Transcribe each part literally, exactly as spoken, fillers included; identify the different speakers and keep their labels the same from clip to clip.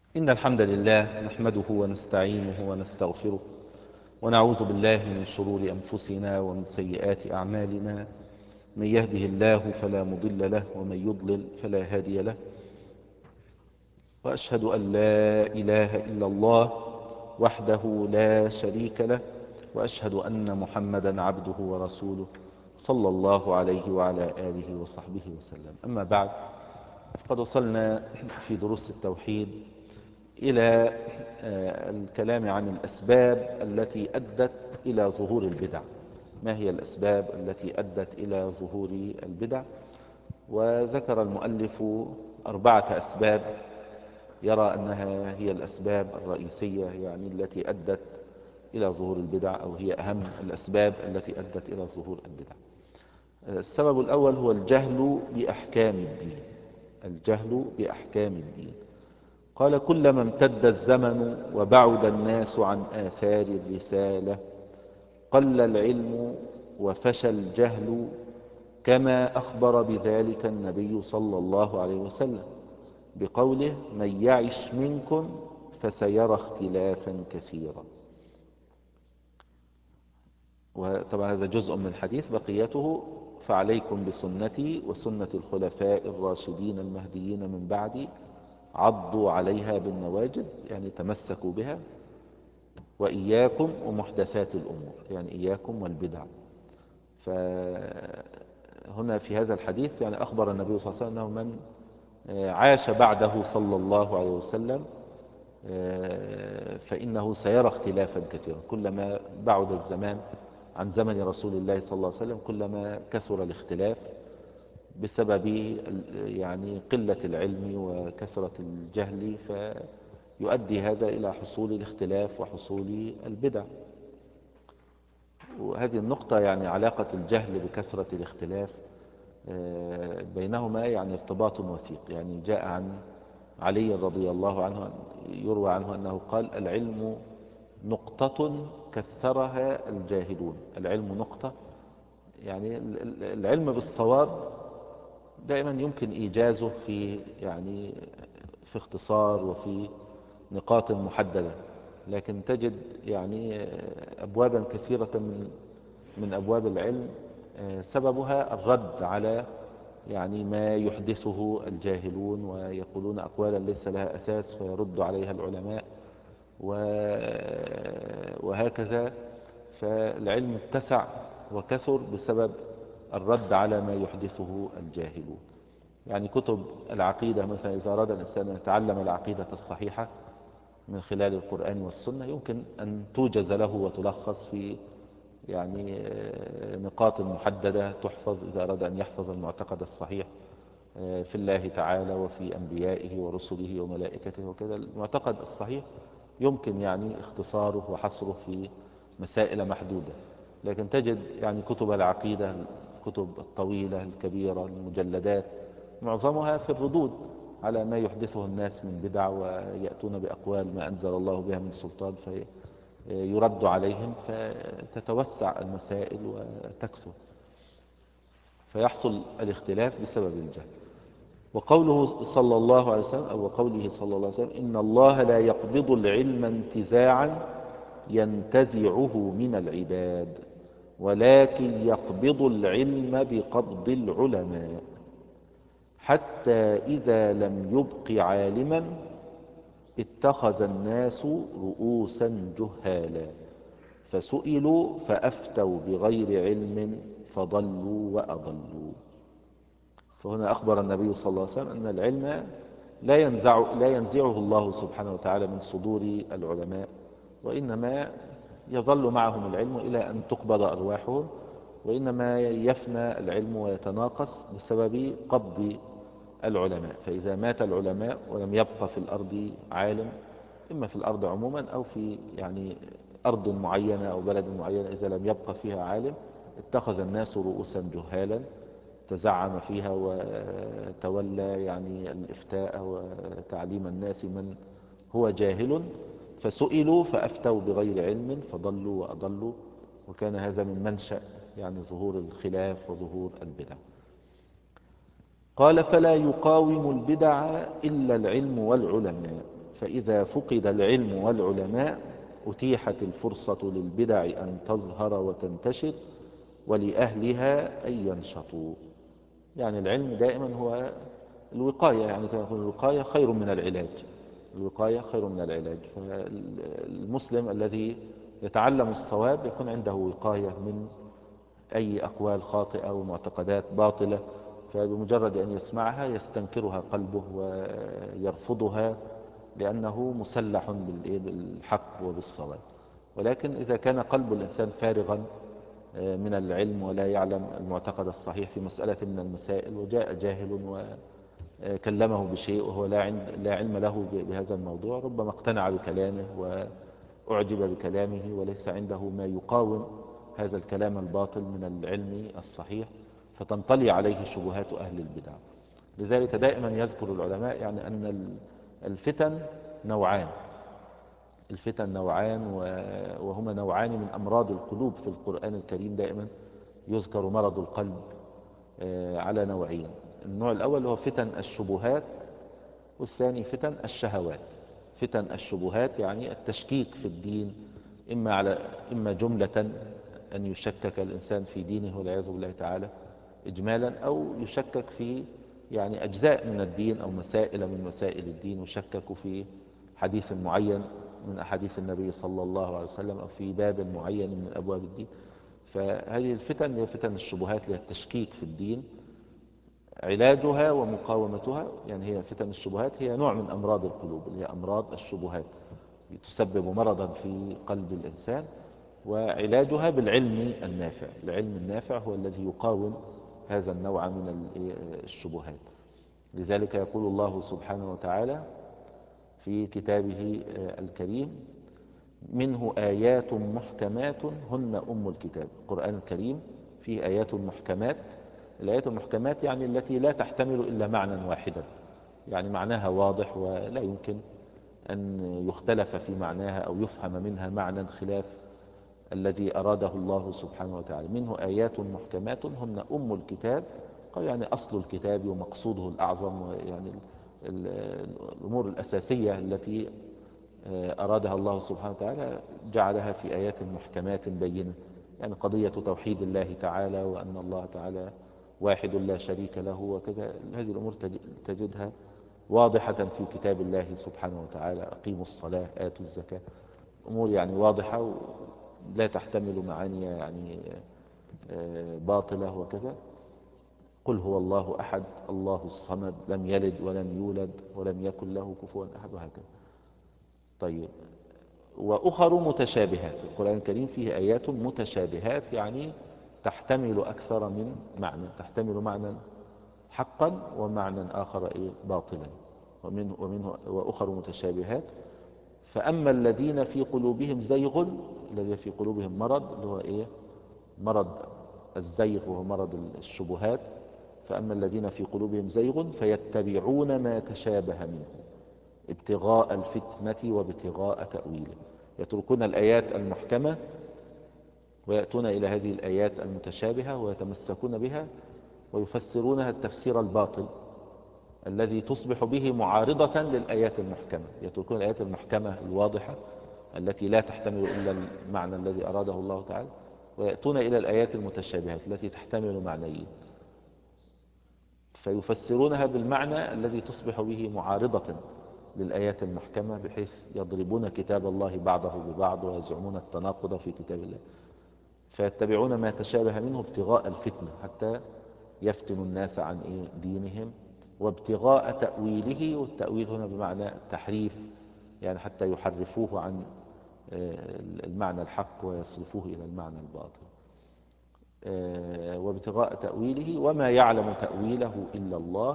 Speaker 1: إن الحمد لله نحمده ونستعينه ونستغفره ونعوذ بالله من شرور أنفسنا ومن سيئات أعمالنا. من يهده الله فلا مضل له ومن يضلل فلا هادي له، وأشهد أن لا إله إلا الله وحده لا شريك له، وأشهد أن محمدا عبده ورسوله صلى الله عليه وعلى آله وصحبه وسلم. أما بعد، قد وصلنا في دروس التوحيد إلى الكلام عن الأسباب التي أدت إلى ظهور البدع. ما هي الأسباب التي أدت إلى ظهور البدع؟ وذكر المؤلف أربعة أسباب يرى أنها هي الأسباب الرئيسية، يعني التي أدت إلى ظهور البدع، أو هي أهم الأسباب التي أدت إلى ظهور البدع. السبب الأول هو الجهل بأحكام الدين. الجهل بأحكام الدين. قال: كلما امتد الزمن وبعد الناس عن آثار الرسالة قل العلم وفشى الجهل، كما أخبر بذلك النبي صلى الله عليه وسلم بقوله: من يعش منكم فسيرى اختلافا كثيرا. وطبعا هذا جزء من الحديث، بقيته: فعليكم بسنتي وسنة الخلفاء الراشدين المهديين من بعدي، عضوا عليها بالنواجذ، يعني تمسكوا بها، وإياكم ومحدثات الأمور، يعني إياكم والبدع. فهنا في هذا الحديث يعني أخبر النبي صلى الله عليه وسلم أنه من عاش بعده صلى الله عليه وسلم فإنه سيرى اختلافا كثيرا. كلما بعد الزمان عن زمن رسول الله صلى الله عليه وسلم كلما كثر الاختلاف بسبب يعني قلة العلم وكثرة الجهل، فيؤدي هذا إلى حصول الاختلاف وحصول البدع. وهذه النقطة يعني علاقة الجهل بكثرة الاختلاف بينهما يعني ارتباط وثيق. يعني جاء عن علي رضي الله عنه، يروى عنه أنه قال: العلم نقطة كثرها الجاهلون. العلم نقطة، يعني العلم بالصواب دائما يمكن إيجازه في يعني في اختصار وفي نقاط محددة، لكن تجد يعني أبوابا كثيرة من من أبواب العلم سببها الرد على يعني ما يحدثه الجاهلون، ويقولون أقوالا ليس لها أساس فيرد عليها العلماء، وهكذا. فالعلم اتسع وكثر بسبب الرد على ما يحدثه الجاهلون. يعني كتب العقيدة مثلا، إذا أراد الإنسان أن يتعلم العقيدة الصحيحة من خلال القرآن والسنة، يمكن أن توجز له وتلخص في يعني نقاط محددة تحفظ إذا أراد أن يحفظ المعتقد الصحيح في الله تعالى وفي أنبيائه ورسله وملائكته وكذا. المعتقد الصحيح يمكن يعني اختصاره وحصره في مسائل محدودة، لكن تجد يعني كتب العقيدة، الكتب الطويلة الكبيرة، المجلدات، معظمها في الردود على ما يحدثه الناس من بدع، ويأتون بأقوال ما أنزل الله بها من سلطان فيرد عليهم، فتتوسع المسائل وتكثر، فيحصل الاختلاف بسبب الجهل. وقوله صلى الله عليه وسلم أو وقوله صلى الله عليه وسلم: إن الله لا يقبض العلم انتزاعا ينتزعه من العباد، ولكن يقبض العلم بقبض العلماء، حتى إذا لم يبق عالما اتخذ الناس رؤوسا جهالا، فسئلوا فأفتوا بغير علم فضلوا وأضلوا. فهنا أخبر النبي صلى الله عليه وسلم أن العلم لا ينزع لا ينزعه الله سبحانه وتعالى من صدور العلماء، وإنما يظل معهم العلم إلى أن تقبض أرواحهم، وإنما يفنى العلم ويتناقص بسبب قبض العلماء. فإذا مات العلماء ولم يبق في الأرض عالم، إما في الأرض عموما أو في يعني أرض معينة أو بلد معينة، إذا لم يبق فيها عالم اتخذ الناس رؤوسا جهالا، تزعم فيها وتولى يعني الإفتاء وتعليم الناس من هو جاهل، فسئلوا فأفتوا بغير علم فضلوا وأضلوا. وكان هذا من منشأ يعني ظهور الخلاف وظهور البدع. قال: فلا يقاوم البدع إلا العلم والعلماء، فإذا فقد العلم والعلماء أتيحت الفرصة للبدع أن تظهر وتنتشر ولأهلها أن ينشطوا. يعني العلم دائما هو الوقاية، يعني كما يقول الوقاية خير من العلاج، الوقاية خير من العلاج. فالمسلم الذي يتعلم الصواب يكون عنده وقاية من أي أقوال خاطئة ومعتقدات باطلة، فبمجرد أن يسمعها يستنكرها قلبه ويرفضها لأنه مسلح بالحق وبالصواب. ولكن إذا كان قلب الإنسان فارغا من العلم ولا يعلم المعتقد الصحيح في مسألة من المسائل، وجاء جاهل وكلمه بشيء وهو لا علم له بهذا الموضوع، ربما اقتنع بكلامه وأعجب بكلامه وليس عنده ما يقاوم هذا الكلام الباطل من العلم الصحيح، فتنطلي عليه شبهات أهل البدع. لذلك دائما يذكر العلماء يعني أن الفتن نوعان، الفتن نوعان وهما نوعان من أمراض القلوب. في القرآن الكريم دائما يذكر مرض القلب على نوعين، النوع الأول هو فتن الشبهات، والثاني فتن الشهوات. فتن الشبهات يعني التشكيك في الدين، إما, على إما جملة أن يشكك الإنسان في دينه والعياذ بالله تعالى إجمالا، أو يشكك في يعني أجزاء من الدين أو مسائل من مسائل الدين، وشكك في حديث معين من أحاديث النبي صلى الله عليه وسلم أو في باب معين من أبواب الدين. فهذه الفتن هي فتن الشبهات، هي التشكيك في الدين. علاجها ومقاومتها يعني هي فتن الشبهات هي نوع من أمراض القلوب، اللي هي أمراض الشبهات تسبب مرضا في قلب الإنسان، وعلاجها بالعلم النافع. العلم النافع هو الذي يقاوم هذا النوع من الشبهات. لذلك يقول الله سبحانه وتعالى في كتابه الكريم: منه آيات محكمات هن أم الكتاب. القرآن الكريم فيه آيات محكمات. الآيات المحكمات يعني التي لا تحتمل إلا معنى واحدا، يعني معناها واضح ولا يمكن أن يختلف في معناها أو يفهم منها معنى خلاف الذي أراده الله سبحانه وتعالى. منه آيات محكمات هن أم الكتاب، قال يعني أصل الكتاب ومقصوده الأعظم، يعني الأمور الأساسية التي أرادها الله سبحانه وتعالى جعلها في آيات محكمات بينة. يعني قضية توحيد الله تعالى وأن الله تعالى واحد لا شريك له وكذا، هذه الأمور تجدها واضحة في كتاب الله سبحانه وتعالى. أقيموا الصلاة آتوا الزكاة، أمور يعني واضحة لا تحتمل معاني يعني باطلة وكذا. قل هو الله أحد الله الصمد لم يلد ولم يولد ولم يكن له كفوا أحد، وهكذا. طيب، وأخر متشابهات. القرآن الكريم فيه آيات متشابهات يعني تحتمل أكثر من معنى، تحتمل معنى حقا ومعنى آخر إيه باطلا. ومنه, ومنه وأخر متشابهات. فأما الذين في قلوبهم زيغ، الذين في قلوبهم مرض اللي هو إيه مرض الزيغ وهو مرض الشبهات. فأما الذين في قلوبهم زيغ فيتبعون ما تشابه منه ابتغاء الفتنة وابتغاء تأويله. يتركون الآيات المحكمة ويأتون إلى هذه الآيات المتشابهة ويتمسكون بها ويفسرونها التفسير الباطل الذي تصبح به معارضة للآيات المحكمة. يتركون الآيات المحكمة الواضحة التي لا تحتمل إلا المعنى الذي أراده الله تعالى، ويأتون إلى الآيات المتشابهة التي تحتمل معنيين، فيفسرونها بالمعنى الذي تصبح به معارضة للآيات المحكمة، بحيث يضربون كتاب الله بعضه ببعض ويزعمون التناقض في كتاب الله. فيتبعون ما تشابه منه ابتغاء الفتنة حتى يفتنوا الناس عن إيه دينهم، وابتغاء تأويله. والتأويل هنا بمعنى التحريف، يعني حتى يحرفوه عن المعنى الحق ويصرفوه إلى المعنى الباطل. وابتغاء تأويله وما يعلم تأويله إلا الله.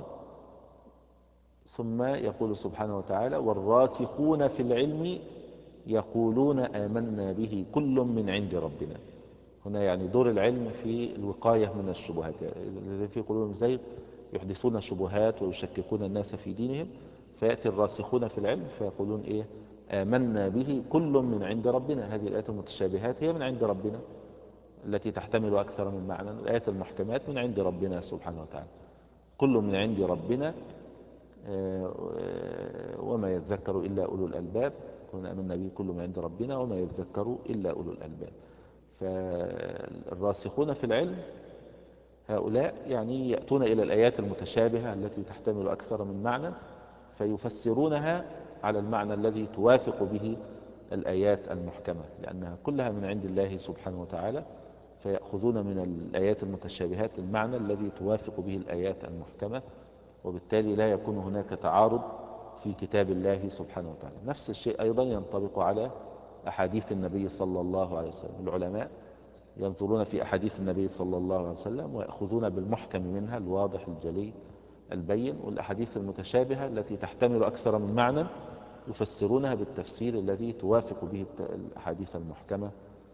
Speaker 1: ثم يقول سبحانه وتعالى: والراسخون في العلم يقولون آمنا به كل من عند ربنا. هنا يعني دور العلم في الوقاية من الشبهات. الذين في قلوبهم زيغ يحدثون شبهات ويشككون الناس في دينهم، فيأتي الراسخون في العلم فيقولون إيه آمنا به كل من عند ربنا. هذه الآيات المتشابهات هي من عند ربنا التي تحتمل أكثر من معنى. الآيات المحكمات من عند ربنا سبحانه وتعالى. كل من عند ربنا وما يذكر إلا أولو الألباب، قلنا آمنا به كل ما عند ربنا وما يذكر إلا أولو الألباب. فالراسخون في العلم هؤلاء يعني يأتون إلى الآيات المتشابهة التي تحتمل أكثر من معنى فيفسرونها على المعنى الذي توافق به الآيات المحكمة، لأنها كلها من عند الله سبحانه وتعالى، فيأخذون من الآيات المتشابهات المعنى الذي توافق به الآيات المحكمة، وبالتالي لا يكون هناك تعارض في كتاب الله سبحانه وتعالى. نفس الشيء أيضا ينطبق على أحاديث النبي صلى الله عليه وسلم. العلماء ينظرون في أحاديث النبي صلى الله عليه وسلم ويأخذون بالمحكم منها الواضح الجلي البين، والأحاديث المتشابهة التي تحتمل أكثر من معنى يفسرونها بالتفسير الذي توافق به الأحاديث المحكمة،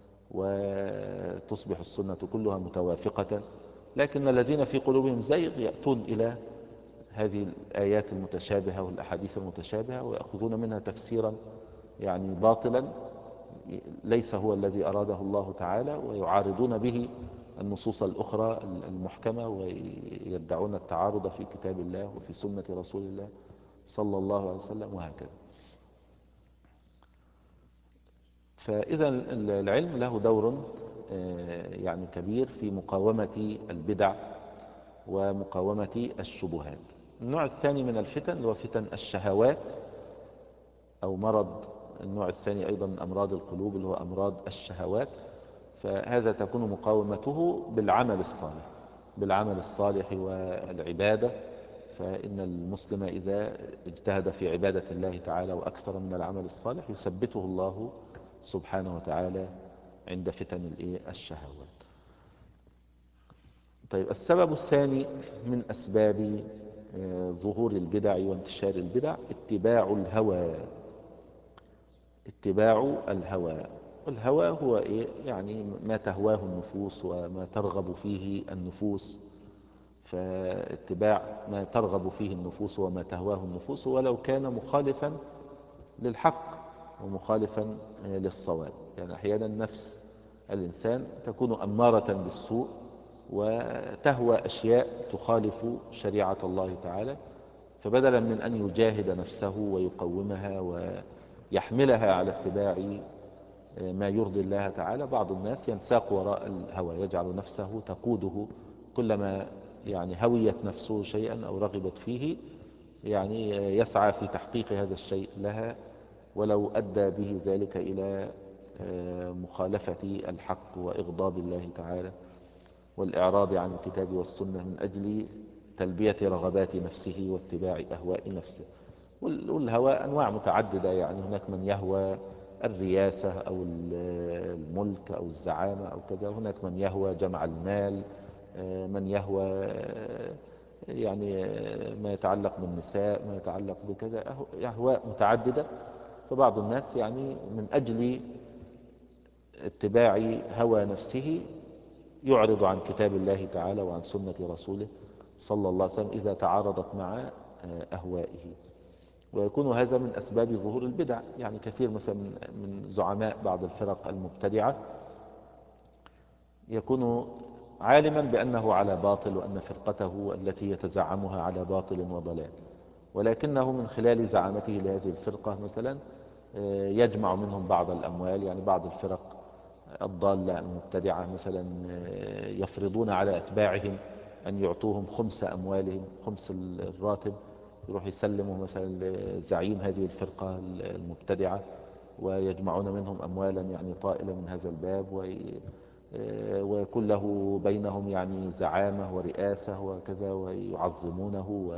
Speaker 1: وتصبح السنة كلها متوافقة. لكن الذين في قلوبهم زيغ يأتون إلى هذه الآيات المتشابهة والأحاديث المتشابهة ويأخذون منها تفسيرا يعني باطلا ليس هو الذي أراده الله تعالى، ويعارضون به النصوص الأخرى المحكمة، ويدعون التعارض في كتاب الله وفي سنة رسول الله صلى الله عليه وسلم وهكذا. فإذا العلم له دور يعني كبير في مقاومة البدع ومقاومة الشبهات. النوع الثاني من الفتن اللي هو فتن الشهوات أو مرض، النوع الثاني أيضا من أمراض القلوب اللي هو أمراض الشهوات، فهذا تكون مقاومته بالعمل الصالح، بالعمل الصالح والعبادة. فإن المسلم إذا اجتهد في عبادة الله تعالى وأكثر من العمل الصالح يثبته الله سبحانه وتعالى عند فتن الشهوات. طيب، السبب الثاني من أسباب ظهور البدع وانتشار البدع اتباع الهوى. اتباع الهوى، الهوى هو إيه؟ يعني ما تهواه النفوس وما ترغب فيه النفوس، فاتباع ما ترغب فيه النفوس وما تهواه النفوس ولو كان مخالفا للحق ومخالفا للصواب. يعني أحيانا نفس الإنسان تكون أمارة بالسوء وتهوى أشياء تخالف شريعة الله تعالى، فبدلا من أن يجاهد نفسه ويقومها ويحملها على اتباع ما يرضي الله تعالى، بعض الناس ينساق وراء الهوى، يجعل نفسه تقوده، كلما يعني هويت نفسه شيئا أو رغبت فيه يعني يسعى في تحقيق هذا الشيء لها، ولو أدى به ذلك إلى مخالفة الحق وإغضاب الله تعالى والإعراض عن الكتاب والسنة من أجل تلبية رغبات نفسه واتباع أهواء نفسه. والهوى أنواع متعددة، يعني هناك من يهوى الرياسة أو الملك أو الزعامة أو كذا، هناك من يهوى جمع المال، من يهوى يعني ما يتعلق بالنساء، ما يتعلق بكذا، أهواء متعددة. فبعض الناس يعني من أجل اتباع هوى نفسه يعرض عن كتاب الله تعالى وعن سنة رسوله صلى الله عليه وسلم إذا تعارضت مع أهوائه، ويكون هذا من أسباب ظهور البدع. يعني كثير مثلا من زعماء بعض الفرق المبتدعة يكون عالما بأنه على باطل وأن فرقته التي يتزعمها على باطل وضلال، ولكنه من خلال زعامته لهذه الفرقة مثلا يجمع منهم بعض الأموال. يعني بعض الفرق الضالة المبتدعة مثلا يفرضون على أتباعهم أن يعطوهم خمس أموالهم، خمس الراتب، يروح يسلموا مثلا لزعيم هذه الفرقة المبتدعة، ويجمعون منهم أموالا يعني طائلة من هذا الباب، ويكون له بينهم يعني زعامة ورئاسة وكذا، ويعظمونه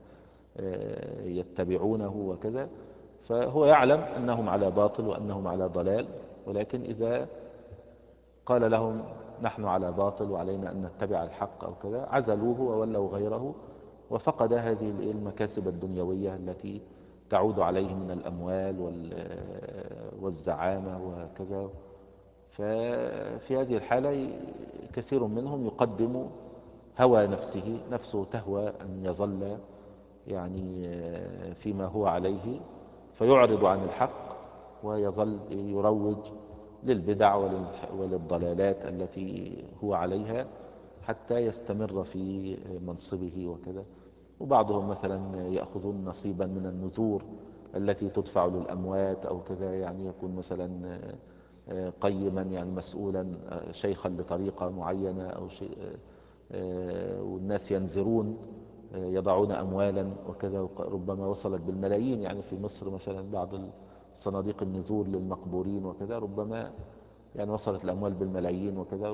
Speaker 1: ويتبعونه وكذا. فهو يعلم أنهم على باطل وأنهم على ضلال، ولكن إذا قال لهم نحن على باطل وعلينا أن نتبع الحق أو كذا عزلوه وولوا غيره، وفقد هذه المكاسب الدنيوية التي تعود عليه من الأموال والزعامة وكذا. ففي هذه الحالة كثير منهم يقدم هوى نفسه، نفسه تهوى أن يظل يعني فيما هو عليه، فيعرض عن الحق ويظل يروج للبدع وللضلالات التي هو عليها حتى يستمر في منصبه وكذا. وبعضهم مثلا يأخذون نصيبا من النذور التي تدفع للأموات أو كذا، يعني يكون مثلا قيما يعني مسؤولا شيخا لطريقة معينة أو شيء، والناس ينذرون يضعون أموالا وكذا، ربما وصلت بالملايين. يعني في مصر مثلا بعض صناديق النذور للمقبورين وكذا ربما يعني وصلت الأموال بالملايين وكذا،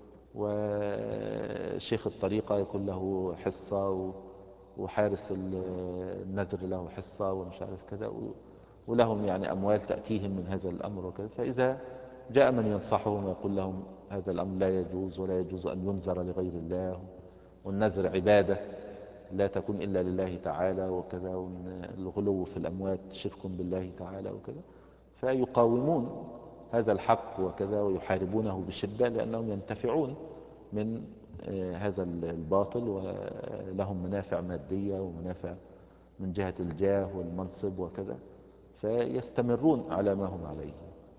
Speaker 1: وشيخ الطريقة يكون له حصة، وحارس النذر له حصة ومش عارف كذا، ولهم يعني أموال تأتيهم من هذا الأمر وكذا. فإذا جاء من ينصحهم ويقول لهم هذا الأمر لا يجوز، ولا يجوز أن ينذر لغير الله، والنذر عبادة لا تكون إلا لله تعالى وكذا، والغلو في الأموات شرك بالله تعالى وكذا، فيقاومون هذا الحق وكذا ويحاربونه بشدة، لأنهم ينتفعون من هذا الباطل، ولهم منافع مادية ومنافع من جهة الجاه والمنصب وكذا، فيستمرون على ما هم عليه.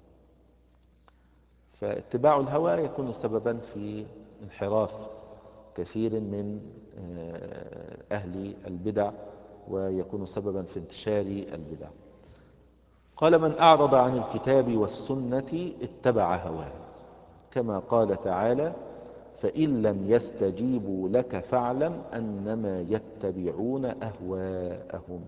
Speaker 1: فاتباع الهوى يكون سببا في انحراف كثير من أهل البدع، ويكون سببا في انتشار البدع. قال: من أعرض عن الكتاب والسنة اتبع هواه، كما قال تعالى: فإن لم يستجيبوا لك فاعلم أنما يتبعون أهواءهم.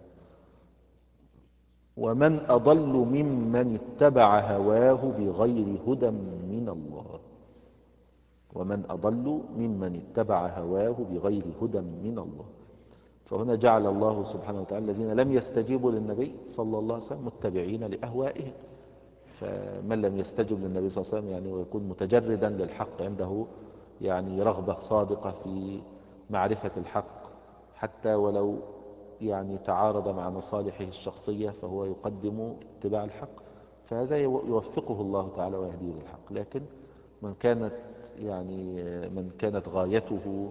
Speaker 1: ومن أضل ممن اتبع هواه بغير هدى من الله. ومن أضل ممن اتبع هواه بغير هدى من الله. فهنا جعل الله سبحانه وتعالى الذين لم يستجيبوا للنبي صلى الله عليه وسلم متبعين لأهوائهم. فمن لم يستجب للنبي صلى الله عليه وسلم يعني ويكون متجردا للحق، عنده يعني رغبة صادقة في معرفة الحق، حتى ولو يعني تعارض مع مصالحه الشخصية فهو يقدم اتباع الحق، فهذا يوفقه الله تعالى ويهديه للحق. لكن من كانت يعني من كانت غايته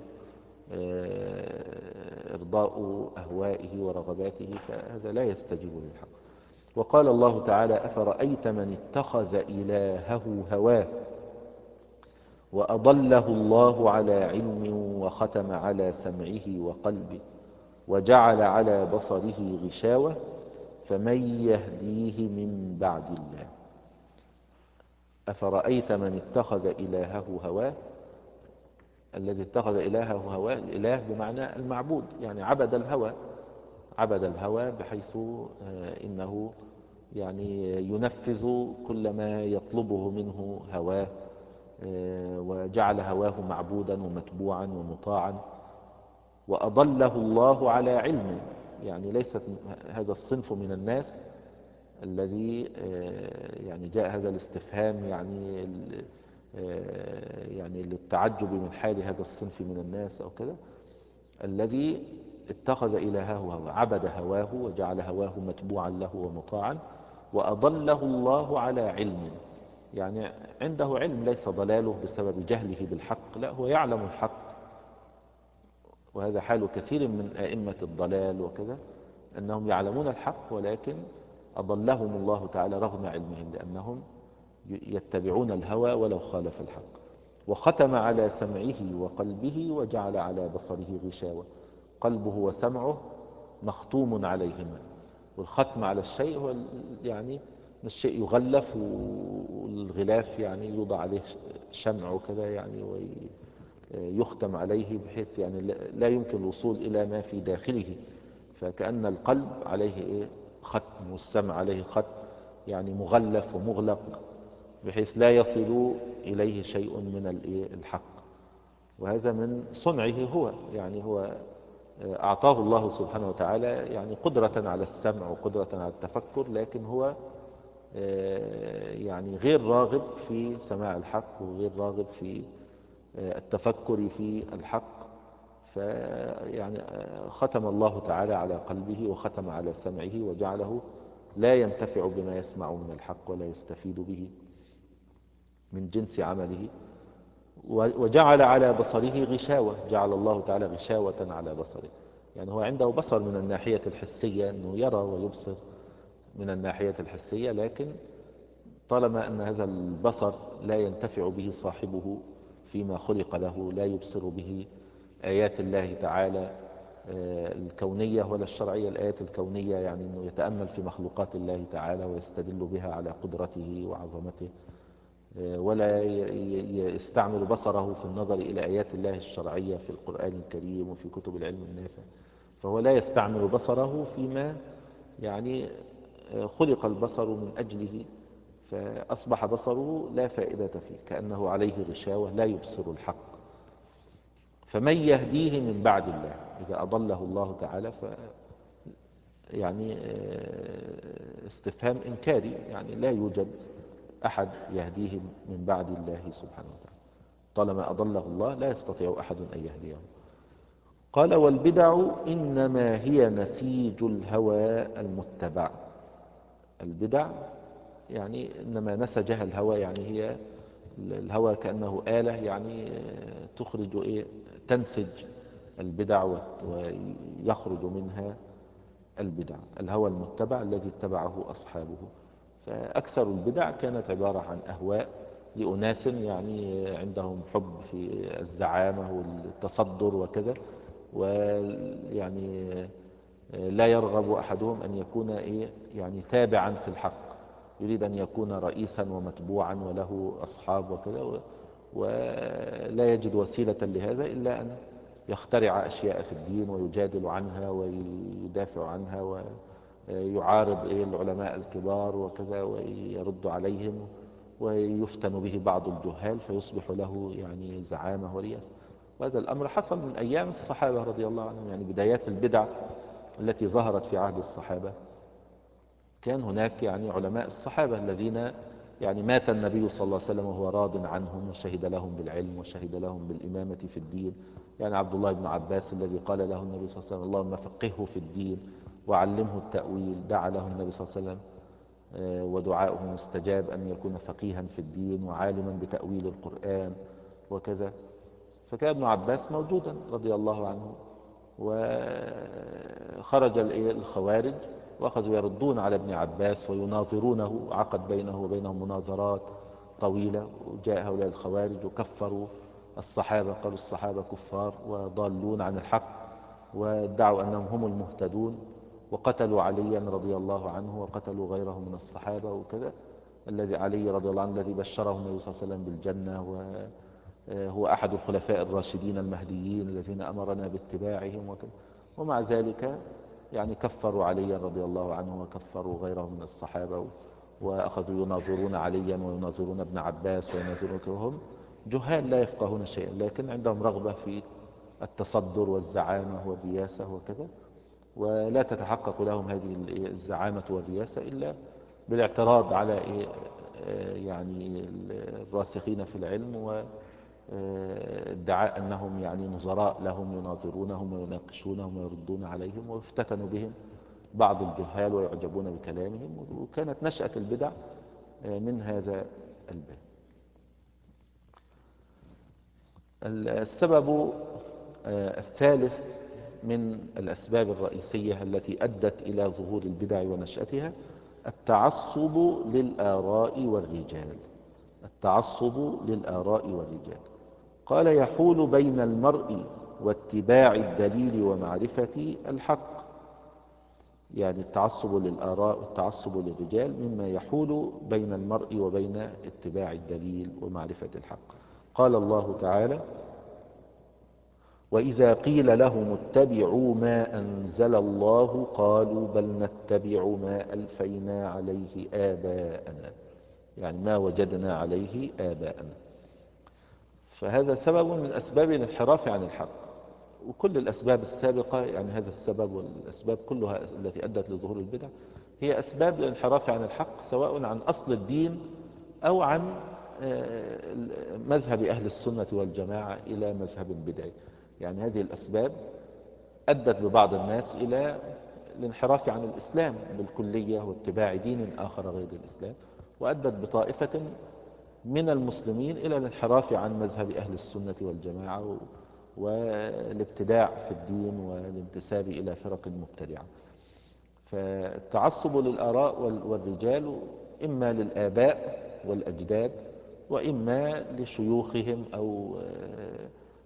Speaker 1: إرضاء أهوائه ورغباته فهذا لا يستجيب للحق. وقال الله تعالى: أفرأيت من اتخذ إلهه هواه وأضله الله على علم وختم على سمعه وقلبه وجعل على بصره غشاوة فمن يهديه من بعد الله. أفرأيت من اتخذ إلهه هواه. الذي اتخذ إلهه هواه، الإله بمعنى المعبود، يعني عبد الهوى، عبد الهوى بحيث إنه يعني ينفذ كل ما يطلبه منه هواه، وجعل هواه معبودا ومتبوعا ومطاعا. وأضله الله على علم، يعني ليست هذا الصنف من الناس الذي يعني جاء هذا الاستفهام يعني يعني للتعجب من حال هذا الصنف من الناس أو كذا، الذي اتخذ إلهه هواه، عبد هواه وجعل هواه متبوعا له ومطاعا. وأضله الله على علم، يعني عنده علم، ليس ضلاله بسبب جهله بالحق، لا، هو يعلم الحق. وهذا حال كثير من أئمة الضلال وكذا، أنهم يعلمون الحق ولكن أضلهم الله تعالى رغم علمهم، لأنهم يتبعون الهوى ولو خالف الحق. وختم على سمعه وقلبه وجعل على بصره غشاوة. قلبه وسمعه مختوم عليهما، والختم على الشيء هو يعني الشيء يغلف، والغلاف يعني يوضع عليه شمع وكذا يعني ويختم عليه بحيث يعني لا يمكن الوصول إلى ما في داخله. فكأن القلب عليه إيه؟ ختم، والسمع عليه ختم، يعني مغلف ومغلق بحيث لا يصل إليه شيء من الحق. وهذا من صنعه هو، يعني هو أعطاه الله سبحانه وتعالى يعني قدرة على السمع وقدرة على التفكر، لكن هو يعني غير راغب في سماع الحق وغير راغب في التفكر في الحق. فيعني ختم الله تعالى على قلبه وختم على سمعه وجعله لا ينتفع بما يسمع من الحق ولا يستفيد به من جنس عمله. وجعل على بصره غشاوة، جعل الله تعالى غشاوة على بصره، يعني هو عنده بصر من الناحية الحسية أنه يرى ويبصر من الناحية الحسية، لكن طالما أن هذا البصر لا ينتفع به صاحبه فيما خلق له، لا يبصر به آيات الله تعالى الكونية ولا الشرعية. الآيات الكونية يعني أنه يتأمل في مخلوقات الله تعالى ويستدل بها على قدرته وعظمته، ولا يستعمل بصره في النظر إلى آيات الله الشرعية في القرآن الكريم وفي كتب العلم النافع. فهو لا يستعمل بصره فيما يعني خلق البصر من أجله، فأصبح بصره لا فائدة فيه، كأنه عليه غشاوة لا يبصر الحق. فمن يهديه من بعد الله، إذا أضله الله تعالى ف يعني استفهام إنكاري، يعني لا يوجد أحد يهديه من بعد الله سبحانه وتعالى، طالما أضله الله لا يستطيع أحد أن يهديه. قال والبدع إنما هي نسيج الهوى المتبع. البدع يعني إنما نسجها الهوى، يعني هي الهوى كأنه آلة يعني تخرج إيه، تنسج البدع ويخرج منها البدع. الهوى المتبع الذي اتبعه أصحابه. فأكثر البدع كانت عبارة عن أهواء لأناس يعني عندهم حب في الزعامة والتصدر وكذا، ويعني لا يرغب أحدهم أن يكون إيه يعني تابعا في الحق، يريد أن يكون رئيسا ومتبوعا وله أصحاب وكذا، ولا يجد وسيلة لهذا إلا أن يخترع أشياء في الدين ويجادل عنها ويدافع عنها ويعارض العلماء الكبار وكذا ويرد عليهم، ويفتن به بعض الجهال فيصبح له يعني زعامة ورياسة. وهذا الأمر حصل من أيام الصحابة رضي الله عنهم، يعني بدايات البدع التي ظهرت في عهد الصحابة. كان هناك يعني علماء الصحابة الذين يعني مات النبي صلى الله عليه وسلم وهو راض عنهم وشهد لهم بالعلم وشهد لهم بالإمامة في الدين. يعني عبد الله بن عباس الذي قال له النبي صلى الله عليه وسلم اللهم فقهه في الدين وعلمه التأويل، دعا له النبي صلى الله عليه وسلم ودعاؤه مستجاب أن يكون فقيها في الدين وعالما بتأويل القرآن وكذا. فكان ابن عباس موجودا رضي الله عنه، وخرج الخوارج وأخذوا يردون على ابن عباس ويناظرونه، عقد بينه وبينهم مناظرات طويلة، وجاء هؤلاء الخوارج وكفروا الصحابة، قالوا الصحابة كفار وضالون عن الحق، وادعوا أنهم هم المهتدون، وقتلوا عليا رضي الله عنه وقتلوا غيره من الصحابة وكذا. الذي علي رضي الله عنه الذي بشره النبي صلى الله عليه وسلم بالجنة، وهو أحد الخلفاء الراشدين المهديين الذين أمرنا باتباعهم وكذا. ومع ذلك يعني كفروا عليا رضي الله عنه وكفروا غيره من الصحابة، وأخذوا يناظرون عليا ويناظرون ابن عباس ويناظرون، وهم جهال لا يفقهون شيئا، لكن عندهم رغبة في التصدر والزعامة والرياسة وكذا، ولا تتحقق لهم هذه الزعامة والرياسة إلا بالاعتراض على يعني الراسخين في العلم، وادعاء أنهم يعني نظراء لهم يناظرونهم ويناقشونهم ويردون عليهم، ويفتتنوا بهم بعض الجهال ويعجبون بكلامهم. وكانت نشأة البدع من هذا الباب. السبب الثالث من الأسباب الرئيسية التي أدت إلى ظهور البدع ونشأتها التعصب للآراء والرجال. التعصب للآراء والرجال. قال يحول بين المرء واتباع الدليل ومعرفة الحق. يعني التعصب للآراء والتعصب للرجال مما يحول بين المرء وبين اتباع الدليل ومعرفة الحق. قال الله تعالى وإذا قيل لهم اتبعوا ما أنزل الله قالوا بل نتبع ما ألفينا عليه آباءنا، يعني ما وجدنا عليه آباءنا. فهذا سبب من أسباب الانحراف عن الحق. وكل الأسباب السابقة يعني هذا السبب والأسباب كلها التي أدت لظهور البدع هي أسباب الانحراف عن الحق، سواء عن أصل الدين أو عن مذهب أهل السنة والجماعة إلى مذهب بدعي. يعني هذه الأسباب أدت ببعض الناس إلى الانحراف عن الإسلام بالكلية واتباع دين آخر غير الإسلام، وأدت بطائفة من المسلمين إلى الانحراف عن مذهب أهل السنة والجماعة والابتداع في الدين والانتساب إلى فرق مبتدعة. فالتعصب للآراء والرجال إما للآباء والأجداد وإما لشيوخهم أو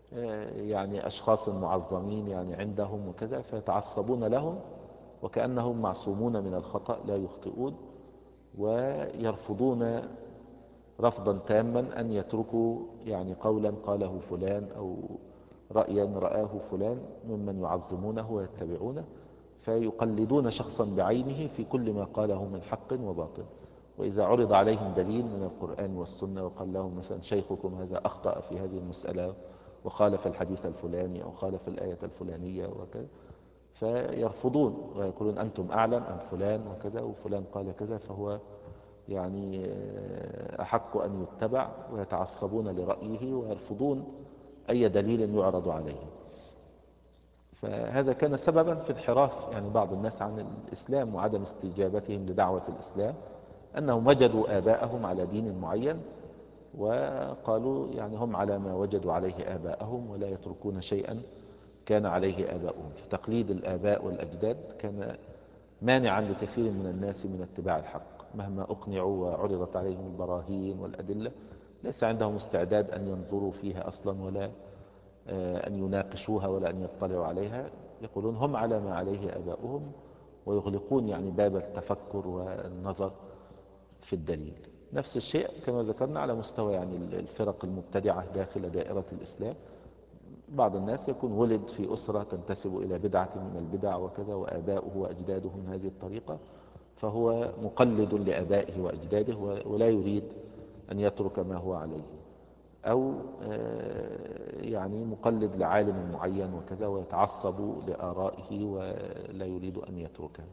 Speaker 1: يعني أشخاص معظمين يعني عندهم وكذا، فيتعصبون لهم وكأنهم معصومون من الخطأ لا يخطئون، ويرفضون رفضا تاما أن يتركوا يعني قولا قاله فلان أو رأيا رآه فلان ممن يعظمونه ويتبعونه، فيقلدون شخصا بعينه في كل ما قاله من حق وباطل. وإذا عرض عليهم دليل من القرآن والسنة وقال لهم مثلا شيخكم هذا أخطأ في هذه المسألة وخالف الحديث الفلاني أو خالف الآية الفلانية وكذا، فيرفضون ويقولون أنتم أعلم أم فلان وكذا، وفلان قال كذا فهو يعني أحق أن يتبع، ويتعصبون لرأيه ويرفضون أي دليل يعرض عليهم. فهذا كان سببا في انحراف يعني بعض الناس عن الإسلام وعدم استجابتهم لدعوة الإسلام، أنهم وجدوا آباءهم على دين معين وقالوا يعني هم على ما وجدوا عليه آباءهم ولا يتركون شيئا كان عليه آباؤهم. فتقليد الآباء والأجداد كان مانعا لكثير من الناس من اتباع الحق، مهما أقنعوا وعرضت عليهم البراهين والأدلة ليس عندهم استعداد أن ينظروا فيها أصلا ولا أن يناقشوها ولا أن يطلعوا عليها. يقولون هم على ما عليه آباؤهم، ويغلقون يعني باب التفكر والنظر في الدليل. نفس الشيء كما ذكرنا على مستوى يعني الفرق المبتدعة داخل دائرة الإسلام. بعض الناس يكون ولد في أسرة تنتسب إلى بدعة من البدع وكذا، وآباؤه وأجداده من هذه الطريقة، فهو مقلد لآبائه وأجداده ولا يريد أن يترك ما هو عليه، أو يعني مقلد لعالم معين وكذا ويتعصب لآرائه ولا يريد أن يتركها.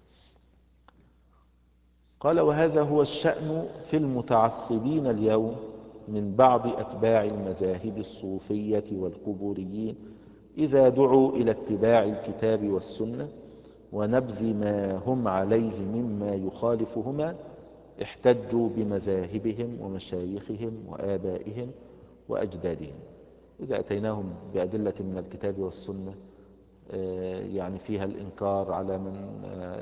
Speaker 1: قال: وهذا هو الشأن في المتعصبين اليوم من بعض أتباع المذاهب الصوفية والقبوريين، إذا دعوا إلى اتباع الكتاب والسنة ونبذ ما هم عليه مما يخالفهما، احتجوا بمذاهبهم ومشايخهم وآبائهم وأجدادهم. إذا أتيناهم بأدلة من الكتاب والسنة يعني فيها الإنكار على من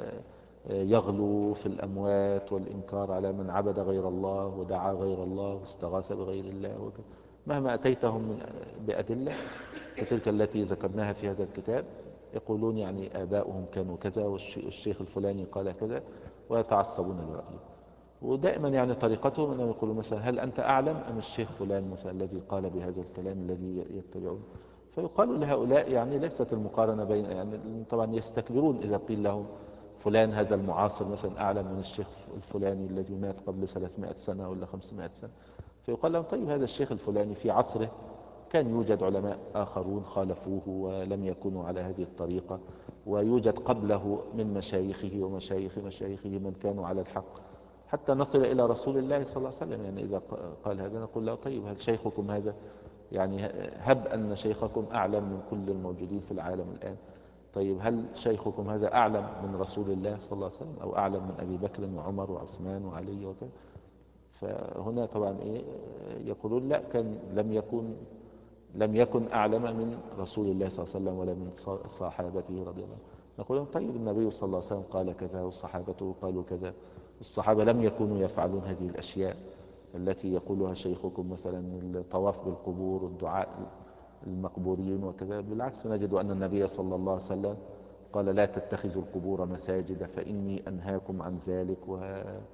Speaker 1: يغلو في الأموات، والإنكار على من عبد غير الله ودعا غير الله واستغاث بغير الله وكذا، مهما أتيتهم بأدلة كتلك التي ذكرناها في هذا الكتاب، يقولون يعني آباؤهم كانوا كذا والشيخ الفلاني قال كذا، ويتعصبون لرأيه. ودائما يعني طريقتهم أنهم يقولوا مثلا: هل أنت أعلم أم الشيخ فلان مثلا الذي قال بهذا الكلام الذي يتبعون؟ فيقال لهؤلاء يعني ليست المقارنة بين يعني طبعا يستكبرون إذا قيل لهم فلان هذا المعاصر مثلا أعلم من الشيخ الفلاني الذي مات قبل ثلاثمائة سنة ولا خمسمائة سنة. فيقال لهم: طيب هذا الشيخ الفلاني في عصره كان يوجد علماء آخرون خالفوه ولم يكونوا على هذه الطريقة، ويوجد قبله من مشايخه ومشايخ مشايخه من كانوا على الحق، حتى نصل إلى رسول الله صلى الله عليه وسلم. يعني إذا قال هذا نقول له: طيب هل شيخكم هذا يعني هب أن شيخكم أعلم من كل الموجودين في العالم الآن، طيب هل شيخكم هذا أعلم من رسول الله صلى الله عليه وسلم أو أعلم من أبي بكر وعمر وعثمان وعلي وكذا؟ فهنا طبعا إيه يقولون: لا، كان لم يكن لم يكن أعلم من رسول الله صلى الله عليه وسلم ولا من صحابته رضي الله عنهم. نقول: طيب النبي صلى الله عليه وسلم قال كذا وصحابته قالوا كذا، الصحابة لم يكونوا يفعلون هذه الأشياء التي يقولها شيخكم، مثلا الطواف بالقبور والدعاء المقبورين وكذا. بالعكس نجد أن النبي صلى الله عليه وسلم قال: لا تتخذوا القبور مساجد فإني أنهاكم عن ذلك، وقال: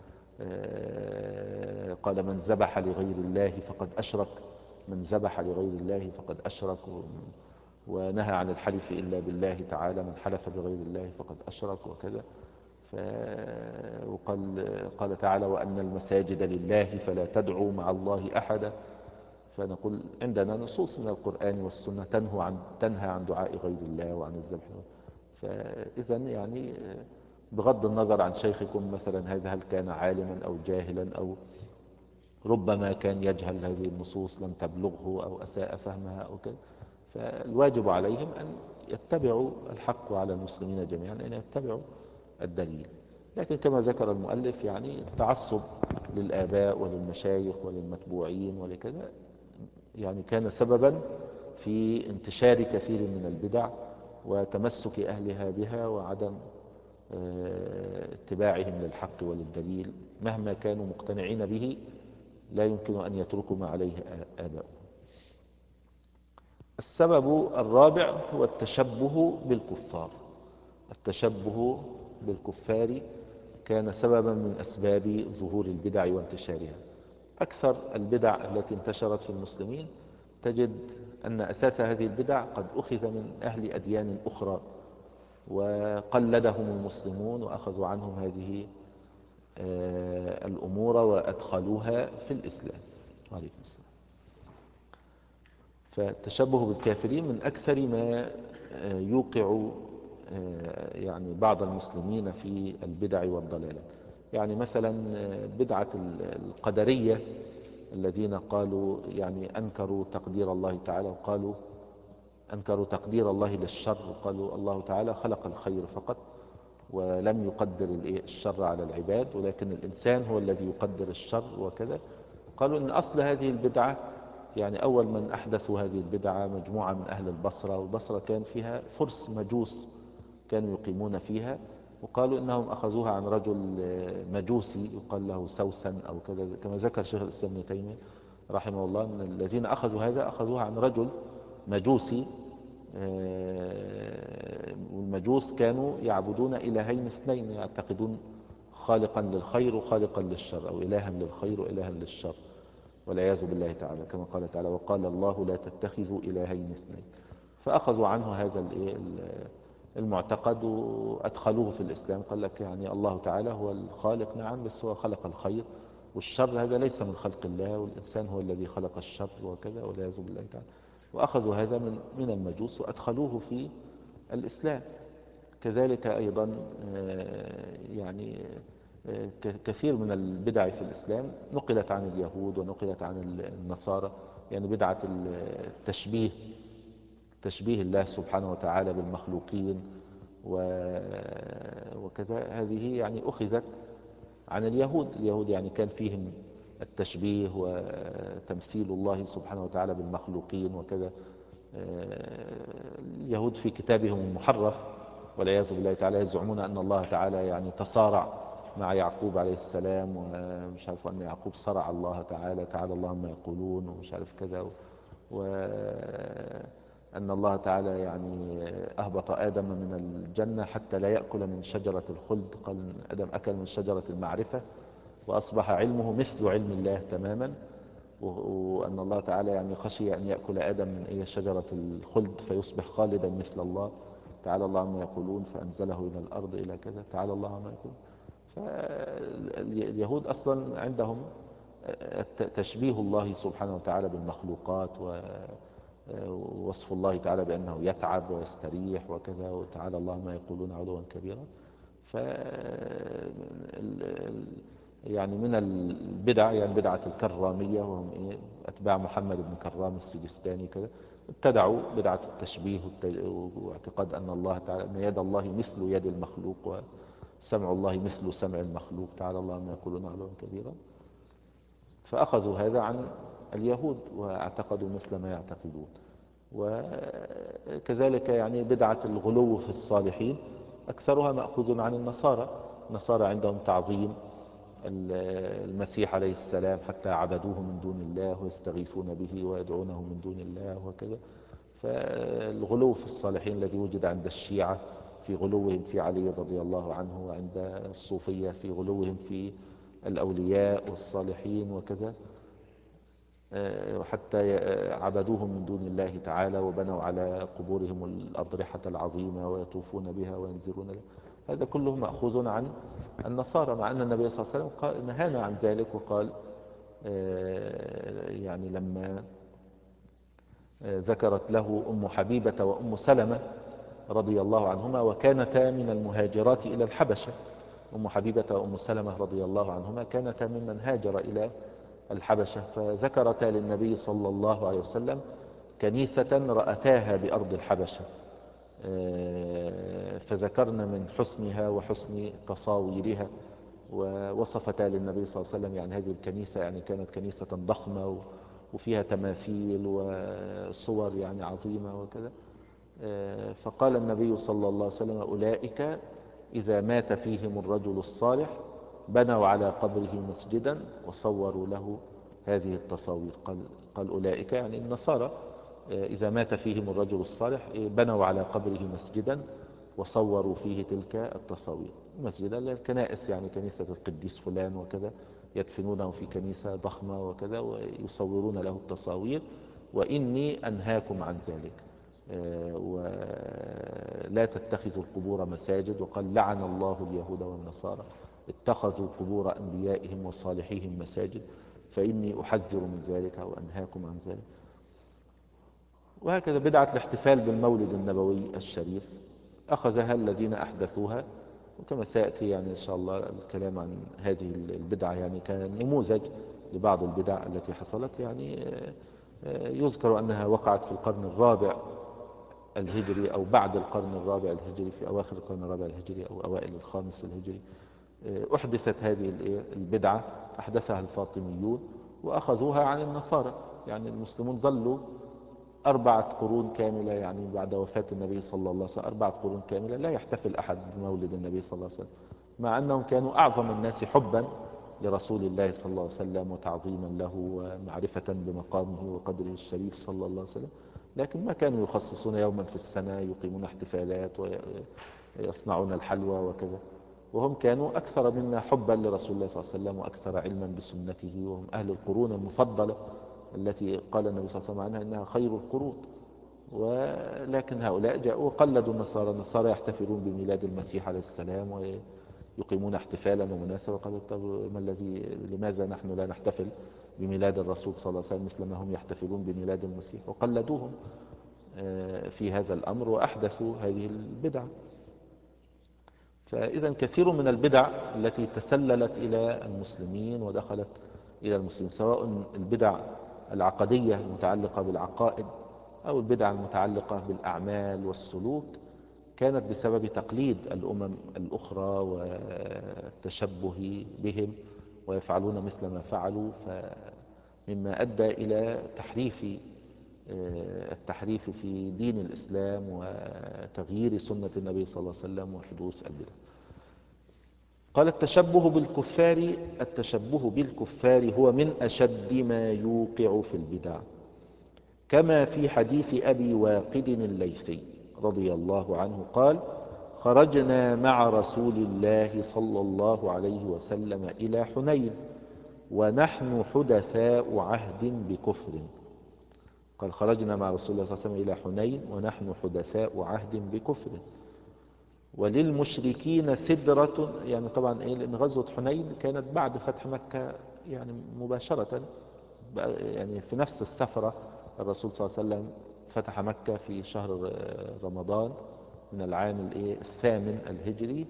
Speaker 1: من ذبح لغير الله فقد أشرك من ذبح لغير الله فقد أشرك، ونهى عن الحلف إلا بالله تعالى: من حلف بغير الله فقد أشرك وكذا. وقال قال تعالى: وأن المساجد لله فلا تدعوا مع الله أحدا. فنقول عندنا نصوص من القرآن والسنة تنهى عن تنهى عن دعاء غير الله وعن الذبح. فإذا يعني بغض النظر عن شيخكم مثلا هذا هل كان عالما أو جاهلا، أو ربما كان يجهل هذه النصوص لم تبلغه أو أساء فهمها أو كذا، فالواجب عليهم أن يتبعوا الحق على المسلمين جميعا أن يتبعوا الدليل. لكن كما ذكر المؤلف يعني التعصب للآباء وللمشايخ وللمتبوعين ولكذا يعني كان سببا في انتشار كثير من البدع وتمسك أهلها بها وعدم اتباعهم للحق وللدليل، مهما كانوا مقتنعين به لا يمكن أن يتركوا ما عليه آباؤهم. السبب الرابع هو التشبه بالكفار. التشبه بالكفار كان سببا من أسباب ظهور البدع وانتشارها. أكثر البدع التي انتشرت في المسلمين تجد أن أساس هذه البدع قد أخذ من أهل أديان أخرى، وقلدهم المسلمون وأخذوا عنهم هذه آه، الأمور وأدخلوها في الإسلام. عليكم السلام. فالتشبه بالكافرين من أكثر ما آه، يوقع آه، يعني بعض المسلمين في البدع والضلالات. يعني مثلا آه، بدعة القدرية الذين قالوا يعني أنكروا تقدير الله تعالى، وقالوا أنكروا تقدير الله للشر، وقالوا الله تعالى خلق الخير فقط ولم يقدر الشر على العباد، ولكن الإنسان هو الذي يقدر الشر وكذا. قالوا إن أصل هذه البدعة، يعني أول من أحدثوا هذه البدعة مجموعة من أهل البصرة، والبصرة كان فيها فرس مجوس كانوا يقيمون فيها، وقالوا إنهم أخذوها عن رجل مجوسي يقال له سوسن أو كذا، كما ذكر شيخ الإسلام ابن تيمية رحمه الله أن الذين أخذوا هذا أخذوها عن رجل مجوسي. والمجوس كانوا يعبدون إلهين اثنين، يعتقدون خالقا للخير وخالقا للشر، أو إلها للخير وإلها للشر، والعياذ بالله تعالى، كما قال تعالى وقال الله لا تتخذوا إلهين اثنين. فأخذوا عنه هذا المعتقد وأدخلوه في الإسلام. قال لك يعني الله تعالى هو الخالق، نعم، بس هو خلق الخير والشر، هذا ليس من خلق الله، والإنسان هو الذي خلق الشر وكذا، والعياذ بالله تعالى. وأخذوا هذا من من المجوس وأدخلوه في الإسلام. كذلك أيضا يعني كثير من البدع في الإسلام نقلت عن اليهود ونقلت عن النصارى، يعني بدعة التشبيه، تشبيه الله سبحانه وتعالى بالمخلوقين وكذا، هذه يعني أخذت عن اليهود. اليهود يعني كان فيهم التشبيه وتمثيل الله سبحانه وتعالى بالمخلوقين وكذا. اليهود في كتابهم المحرف والعياذ بالله تعالى يزعمون أن الله تعالى يعني تصارع مع يعقوب عليه السلام، ومش عارف أن يعقوب صرع الله تعالى، تعالى الله ما يقولون، ومش عارف كذا، وأن الله تعالى يعني أهبط آدم من الجنة حتى لا يأكل من شجرة الخلد، قال آدم أكل من شجرة المعرفة وأصبح علمه مثل علم الله تماما، وأن الله تعالى يعني خشي أن يأكل آدم من أي شجرة الخلد فيصبح خالدا مثل الله، تعالى الله عما يقولون، فأنزله إلى الأرض إلى كذا، تعالى الله عما يقولون. فاليهود أصلا عندهم تشبيه الله سبحانه وتعالى بالمخلوقات، ووصف الله تعالى بأنه يتعب ويستريح وكذا، وتعالى الله ما يقولون علوا كبيرا. ف يعني من البدع يعني بدعة الكرامية، وهم إيه أتباع محمد بن كرام السجستاني كذا، ابتدعوا بدعة التشبيه واعتقاد أن الله تعالى أن يد الله مثل يد المخلوق، وسمع الله مثل سمع المخلوق، تعالى الله ما يقولون علوا كبيرا. فأخذوا هذا عن اليهود واعتقدوا مثل ما يعتقدون. وكذلك يعني بدعة الغلو في الصالحين أكثرها مأخوذ عن النصارى. النصارى عندهم تعظيم المسيح عليه السلام حتى عبدوه من دون الله ويستغيثون به ويدعونه من دون الله وكذا. فالغلو في الصالحين الذي وجد عند الشيعة في غلوهم في علي رضي الله عنه، وعند الصوفية في غلوهم في الأولياء والصالحين وكذا، حتى عبدوهم من دون الله تعالى وبنوا على قبورهم الأضرحة العظيمة ويطوفون بها وينزلون لها. هذا كله مأخوذ عن النصارى، مع أن النبي صلى الله عليه وسلم نهانا عن ذلك، وقال يعني لما ذكرت له أم حبيبة وأم سلمة رضي الله عنهما وكانتا من المهاجرات إلى الحبشة. أم حبيبة وأم سلمة رضي الله عنهما كانتا ممن هاجر إلى الحبشة، فذكرتا للنبي صلى الله عليه وسلم كنيسة رأتاها بأرض الحبشة، فذكرنا من حسنها وحسن تصاويرها، ووصفتا للنبي صلى الله عليه وسلم يعني هذه الكنيسة يعني كانت كنيسة ضخمة وفيها تماثيل وصور يعني عظيمة وكذا. فقال النبي صلى الله عليه وسلم أولئك إذا مات فيهم الرجل الصالح بنوا على قبره مسجدا وصوروا له هذه التصاوير. قال, قال أولئك يعني النصارى إذا مات فيهم الرجل الصالح بنوا على قبره مسجدا وصوروا فيه تلك التصاوير. مسجدا الكنائس، يعني كنيسة القديس فلان وكذا، يدفنونه في كنيسة ضخمة وكذا ويصورون له التصاوير. وإني أنهاكم عن ذلك، ولا تتخذوا القبور مساجد. وقال لعن الله اليهود والنصارى اتخذوا قبور أنبيائهم وصالحيهم مساجد، فإني أحذر من ذلك وأنهاكم عن ذلك. وهكذا بدعة الاحتفال بالمولد النبوي الشريف أخذها الذين أحدثوها، وكما سيأتي يعني إن شاء الله الكلام عن هذه البدعة، يعني كان نموذج لبعض البدع التي حصلت. يعني يذكر أنها وقعت في القرن الرابع الهجري أو بعد القرن الرابع الهجري، في أواخر القرن الرابع الهجري أو أوائل الخامس الهجري. أحدثت هذه البدعة، أحدثها الفاطميون وأخذوها عن النصارى. يعني المسلمون ظلوا أربعة قرون كاملة، يعني بعد وفاة النبي صلى الله عليه وسلم أربعة قرون كاملة لا يحتفل أحد بمولد النبي صلى الله عليه وسلم، مع أنهم كانوا أعظم الناس حبا لرسول الله صلى الله عليه وسلم وتعظيما له ومعرفة بمقامه وقدره الشريف صلى الله عليه وسلم. لكن ما كانوا يخصصون يوما في السنة يقيمون احتفالات ويصنعون الحلوى وكذا، وهم كانوا أكثر منا حبا لرسول الله صلى الله عليه وسلم وأكثر علما بسنته، وهم أهل القرون المفضلة التي قال النبي صلى الله عليه وسلم عنها إنها خير القرون. ولكن هؤلاء جاءوا وقلدوا النصارى. النصارى يحتفلون بميلاد المسيح عليه السلام ويقيمون احتفالا ومناسبة. قالوا طب ما الذي لماذا نحن لا نحتفل بميلاد الرسول صلى الله عليه وسلم مثل ما هم يحتفلون بميلاد المسيح؟ وقلدوهم في هذا الأمر وأحدثوا هذه البدع. فإذا كثير من البدع التي تسللت إلى المسلمين ودخلت إلى المسلمين، سواء البدع العقدية المتعلقة بالعقائد أو البدع المتعلقة بالأعمال والسلوك، كانت بسبب تقليد الأمم الأخرى والتشبه بهم ويفعلون مثل ما فعلوا، مما أدى إلى تحريف التحريف في دين الإسلام وتغيير سنة النبي صلى الله عليه وسلم وحدوث البدع. قال التشبه بالكفار التشبه بالكفار هو من أشد ما يوقع في البدع، كما في حديث أبي واقد الليثي رضي الله عنه قال: خرجنا مع رسول الله صلى الله عليه وسلم إلى حنين ونحن حدثاء عهد بكفر. قال خرجنا مع رسول الله صلى الله عليه وسلم إلى حنين ونحن حدثاء عهد بكفر. وللمشركين سدرة، يعني طبعا إيه، لأن غزوة حنين كانت بعد فتح مكة يعني مباشرة، يعني في نفس السفرة الرسول صلى الله عليه وسلم فتح مكة في شهر رمضان من العام الثامن الهجري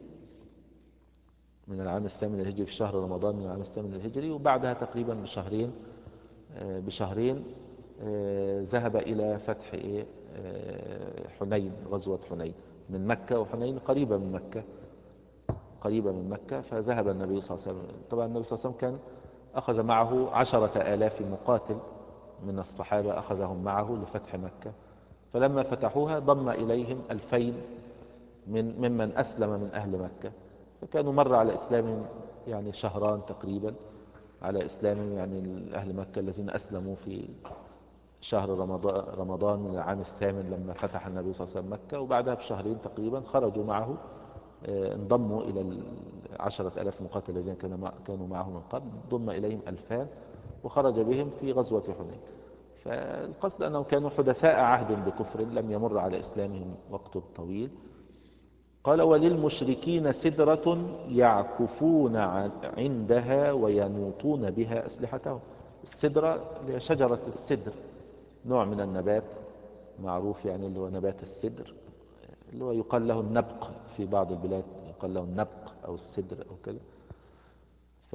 Speaker 1: من العام الثامن الهجري في شهر رمضان من العام الثامن الهجري، وبعدها تقريبا بشهرين بشهرين ذهب إلى فتح حنين، غزوة حنين من مكة، وحنين قريبة من مكة قريبة من مكة فذهب النبي صلى الله عليه وسلم. طبعا النبي صلى الله عليه وسلم كان أخذ معه عشرة آلاف مقاتل من الصحابة، أخذهم معه لفتح مكة، فلما فتحوها ضم إليهم ألفين من ممن أسلم من أهل مكة، فكانوا مر على إسلامهم يعني شهران تقريبا على إسلامهم، يعني أهل مكة الذين أسلموا في شهر رمضان, رمضان من العام الثامن لما فتح النبي صلى الله عليه وسلم مكة، وبعدها بشهرين تقريبا خرجوا معه، انضموا إلى العشرة ألاف مقاتل الذين كانوا معه من قبل، ضم إليهم ألفان وخرج بهم في غزوة حنين. فالقصد أنهم كانوا حدثاء عهد بكفر لم يمر على إسلامهم وقت طويل. قال وللمشركين سدرة يعكفون عندها وينوطون بها أسلحتهم. السدرة هي شجرة السدر، نوع من النبات معروف، يعني اللي هو نبات السدر اللي هو يقال له النبق في بعض البلاد، يقال له النبق أو السدر أو كذا. ف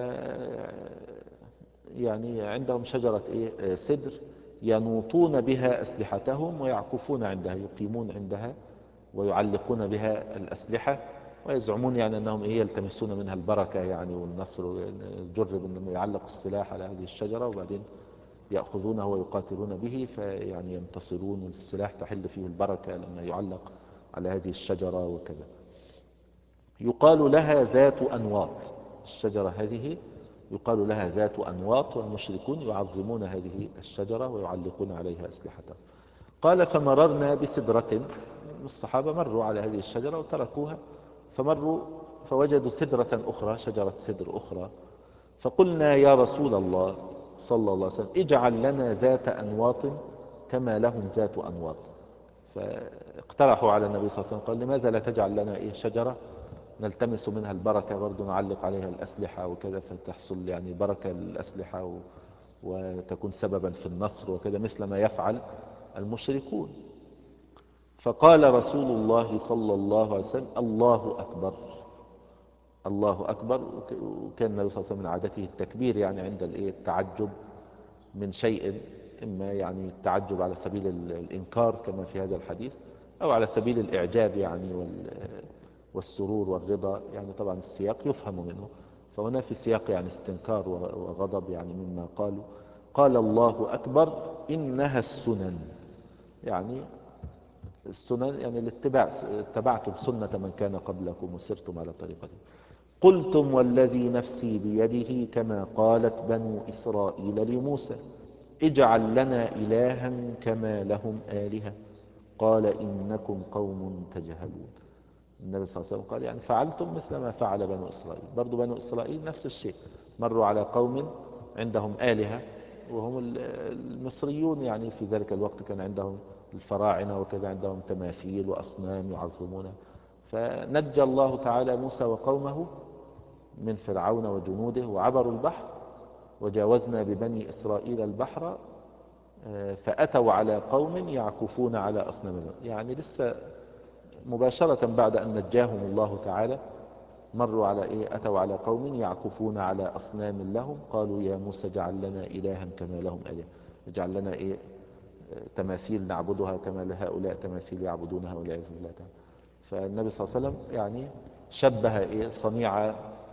Speaker 1: يعني عندهم شجرة إيه؟ سدر ينوطون بها أسلحتهم ويعكفون عندها، يقيمون عندها ويعلقون بها الأسلحة، ويزعمون يعني أنهم إيه يلتمسون منها البركة يعني والنصر. جرب أنهم يعلقوا السلاح على هذه الشجرة وبعدين يأخذونه ويقاتلون به فيعني ينتصرون، والسلاح تحل فيه البركة لما يعلق على هذه الشجرة وكذا. يقال لها ذات أنواط، الشجرة هذه يقال لها ذات أنواط، والمشركون يعظمون هذه الشجرة ويعلقون عليها أسلحتهم. قال فمررنا بسدرة، الصحابة مروا على هذه الشجرة وتركوها، فمروا فوجدوا سدرة أخرى، شجرة سدر أخرى، فقلنا يا رسول الله صلى الله عليه وسلم اجعل لنا ذات أنواط كما لهم ذات أنواط. فاقترحوا على النبي صلى الله عليه وسلم، قال لماذا لا تجعل لنا إيه شجرة نلتمس منها البركة، برضو نعلق عليها الأسلحة وكذا، فتحصل يعني بركة للأسلحة و... وتكون سببا في النصر وكذا، مثل ما يفعل المشركون. فقال رسول الله صلى الله عليه وسلم الله أكبر، الله أكبر. وكان النبي صلى الله عليه وسلم من عادته التكبير يعني عند التعجب من شيء، إما يعني التعجب على سبيل الإنكار كما في هذا الحديث، أو على سبيل الإعجاب يعني والسرور والرضا، يعني طبعا السياق يفهم منه، فهنا في سياق يعني استنكار وغضب يعني مما قالوا. قال الله أكبر إنها السنن، يعني السنن يعني الاتباع، اتبعتم سنة من كان قبلكم وسرتم على طريقته. قلتم والذي نفسي بيده كما قالت بنو إسرائيل لموسى اجعل لنا إلها كما لهم آلهة قال إنكم قوم تجهلون. النبي صلى الله عليه وسلم قال يعني فعلتم مثل ما فعل بنو إسرائيل. برضو بنو إسرائيل نفس الشيء، مروا على قوم عندهم آلهة، وهم المصريون يعني في ذلك الوقت كان عندهم الفراعنة وكذا، عندهم تماثيل وأصنام يعظمونها. فنجى الله تعالى موسى وقومه من فرعون وجنوده، وعبروا البحر، وجاوزنا ببني إسرائيل البحر فأتوا على قوم يعكفون على أصنام لهم. يعني لسه مباشرة بعد أن نجاهم الله تعالى مروا على إيه؟ أتوا على قوم يعكفون على أصنام لهم، قالوا يا موسى اجعل لنا إلها كما لهم آلهة، اجعل لنا إيه تماثيل نعبدها كما لهؤلاء تماثيل يعبدونها والعياذ بالله تعالى. فالنبي صلى الله عليه وسلم يعني شبه إيه صنيع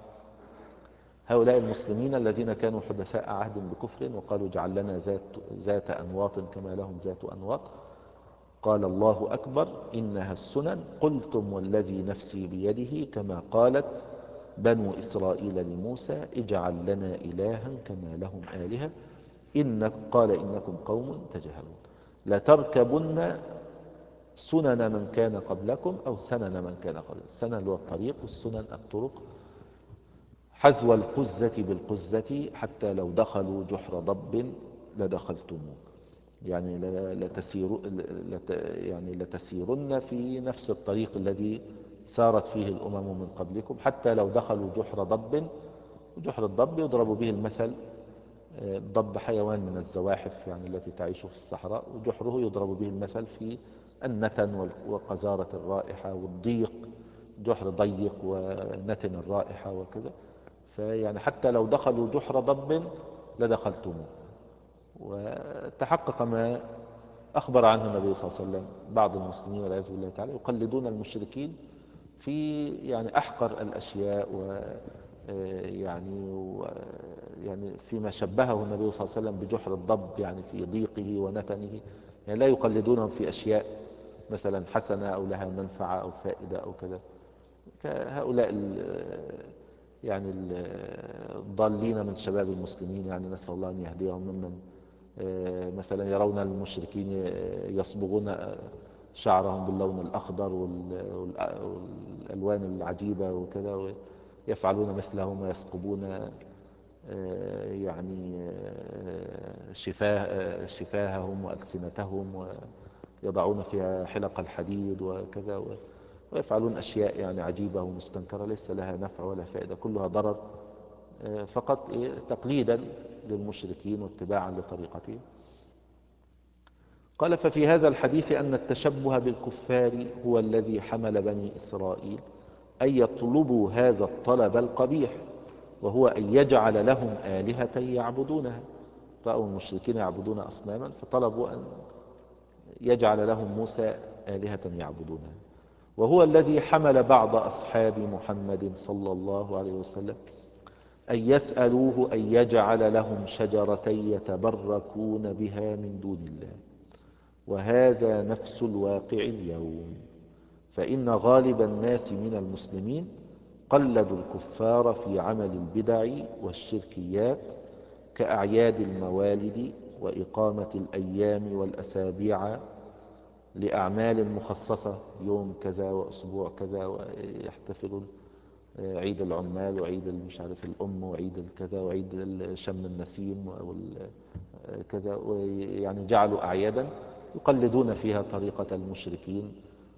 Speaker 1: هؤلاء المسلمين الذين كانوا حدثاء عهد بكفر وقالوا اجعل لنا ذات, ذات أنواط كما لهم ذات أنواط. قال الله أكبر إنها السنن قلتم والذي نفسي بيده كما قالت بنو إسرائيل لموسى اجعل لنا إلها كما لهم آلهة إنك قال إنكم قوم تجهلون. لتركبن سنن من كان قبلكم أو سنن من كان قبلكم. السنن اللي هو الطريق، والسنن الطرق، حذو القزة بالقزة حتى لو دخلوا جحر ضب لدخلتموه، يعني لتسير يعني لتسيرن في نفس الطريق الذي سارت فيه الأمم من قبلكم حتى لو دخلوا جحر ضب. وجحر الضب يضرب به المثل، الضب حيوان من الزواحف يعني التي تعيش في الصحراء، وجحره يضرب به المثل في النتن وقذارة الرائحة والضيق، جحر ضيق ونتن الرائحة وكذا. فيعني حتى لو دخلوا جحر ضب لدخلتموه. وتحقق ما أخبر عنه النبي صلى الله عليه وسلم، بعض المسلمين والعياذ بالله تعالى يقلدون المشركين في يعني أحقر الأشياء، و يعني يعني فيما شبهه النبي صلى الله عليه وسلم بجحر الضب يعني في ضيقه ونتنه، يعني لا يقلدونهم في أشياء مثلا حسنة أو لها منفعة أو فائدة أو كذا، كهؤلاء يعني الضالين من شباب المسلمين، يعني نسأل الله أن يهديهم، ممن مثلا يرون المشركين يصبغون شعرهم باللون الأخضر والألوان العجيبة وكذا، ويفعلون مثلهم ويثقبون يعني شفاه شفاههم وألسنتهم ويضعون فيها حلق الحديد وكذا، ويفعلون أشياء يعني عجيبة ومستنكرة ليس لها نفع ولا فائدة، كلها ضرر فقط تقليدا للمشركين واتباعا لطريقتهم. قال ففي هذا الحديث أن التشبه بالكفار هو الذي حمل بني إسرائيل أن يطلبوا هذا الطلب القبيح، وهو أن يجعل لهم آلهة يعبدونها. رأوا المشركين يعبدون أصناما فطلبوا أن يجعل لهم موسى آلهة يعبدونها، وهو الذي حمل بعض أصحاب محمد صلى الله عليه وسلم أن يسألوه أن يجعل لهم شجرة يتبركون بها من دون الله. وهذا نفس الواقع اليوم، فإن غالب الناس من المسلمين قلدوا الكفار في عمل البدع والشركيات كأعياد الموالد وإقامة الأيام والأسابيع لأعمال مخصصة، يوم كذا وأسبوع كذا، ويحتفلون عيد العمال وعيد مش عارف الأم وعيد الكذا وعيد شم النسيم وكذا، ويعني جعلوا أعيادا يقلدون فيها طريقة المشركين،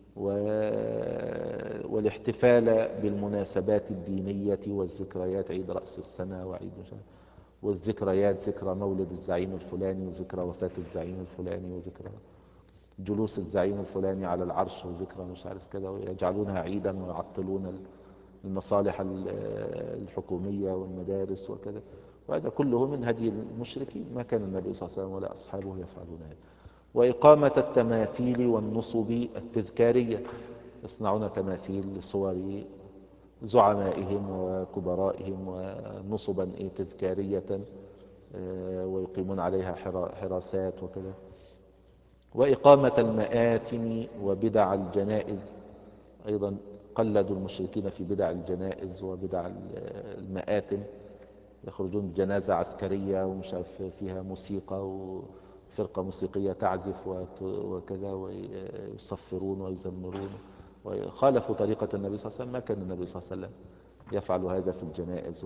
Speaker 1: والاحتفال بالمناسبات الدينية والذكريات، عيد رأس السنة وعيد مش عارف، والذكريات ذكرى مولد الزعيم الفلاني وذكرى وفاة الزعيم الفلاني وذكرى جلوس الزعيم الفلاني على العرش وذكرى مش عارف كذا، ويجعلونها عيدا ويعطلون المصالح الحكومية والمدارس وكذا. وهذا كله من هدي المشركين، ما كان النبي صلى الله عليه وسلم ولا أصحابه يفعلون هذا. وإقامة التماثيل والنصب التذكارية، يصنعون تماثيل لصور زعمائهم وكبرائهم ونصبا تذكارية ويقيمون عليها حراسات وكذا. وإقامة المآتم وبدع الجنائز، أيضا قلدوا المشركين في بدع الجنائز وبدع المآتم، يخرجون جنازة عسكرية ومش عارف فيها موسيقى وفرقة موسيقية تعزف وكذا، ويصفرون ويزمرون، وخالفوا طريقة النبي صلى الله عليه وسلم. ما كان النبي صلى الله عليه وسلم يفعل هذا في الجنائز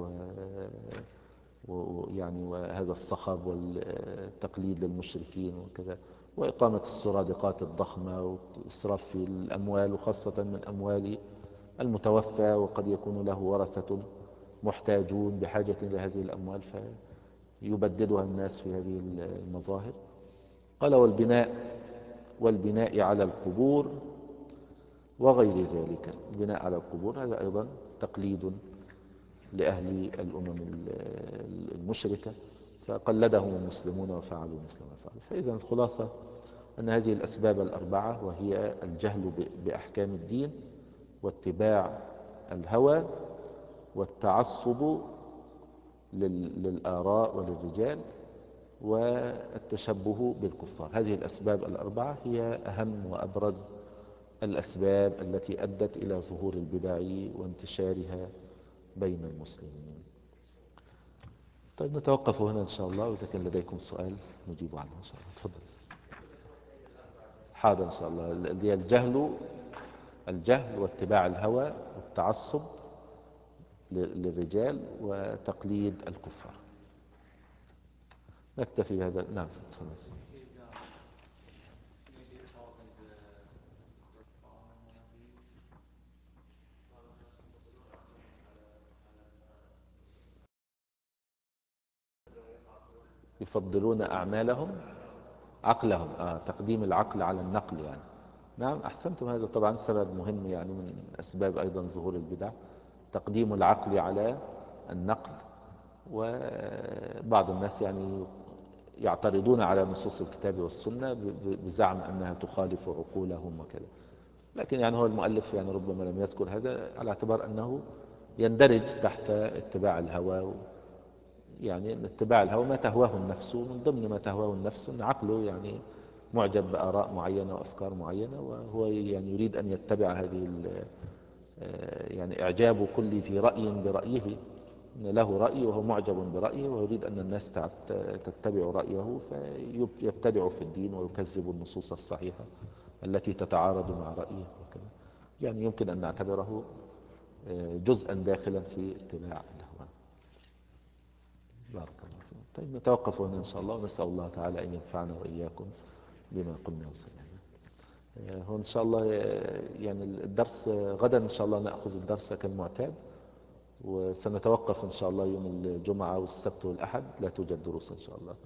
Speaker 1: ويعني وهذا الصخب والتقليد للمشركين وكذا. وإقامة السرادقات الضخمة وإسراف في الأموال، وخاصة من أموال المتوفى، وقد يكون له ورثة محتاجون بحاجة إلى هذه الأموال فيبددها الناس في هذه المظاهر. قال والبناء والبناء على القبور وغير ذلك. البناء على القبور هذا أيضا تقليد لأهل الأمم المشركة، فقلدهم المسلمون وفعلوا مثل ما فعلوا. فإذا الخلاصة أن هذه الأسباب الأربعة، وهي الجهل بأحكام الدين، واتباع الهوى، والتعصب للآراء وللرجال، والتشبه بالكفار، هذه الأسباب الأربعة هي أهم وأبرز الأسباب التي أدت إلى ظهور البدع وانتشارها بين المسلمين. طيب نتوقف هنا إن شاء الله، وإذا كان لديكم سؤال نجيب عنه إن شاء الله. تفضل. حاضر إن شاء الله. اللي هي الجهل الجهل واتباع الهوى والتعصب للرجال وتقليد الكفار. نكتفي بهذا. نعم تفضل. يفضلون أعمالهم عقلهم، آه تقديم العقل على النقل يعني. نعم أحسنتم، هذا طبعا سبب مهم يعني من أسباب أيضا ظهور البدع، تقديم العقل على النقل. وبعض الناس يعني يعترضون على نصوص الكتاب والسنة بزعم أنها تخالف عقولهم وكذا، لكن يعني هو المؤلف يعني ربما لم يذكر هذا على اعتبار أنه يندرج تحت اتباع الهوى. يعني اتباع الهوى ما تهواه النفس، من ضمن ما تهواه النفس أن عقله يعني معجب بآراء معينة وأفكار معينة، وهو يعني يريد أن يتبع هذه يعني إعجاب كل ذي رأي برأيه، له رأي وهو معجب برأيه ويريد أن الناس تتبع رأيه، فيبتدع في الدين ويكذب النصوص الصحيحة التي تتعارض مع رأيه وكذا. يعني يمكن أن نعتبره جزءا داخلا في اتباع الهوى. بارك الله فيكم. طيب نتوقف هنا إن شاء الله، ونسأل الله تعالى أن ينفعنا وإياكم بما قلنا وسمعنا. هو إن شاء الله يعني الدرس غدا إن شاء الله نأخذ الدرس كالمعتاد، وسنتوقف إن شاء الله يوم الجمعة والسبت والأحد، لا توجد دروس إن شاء الله.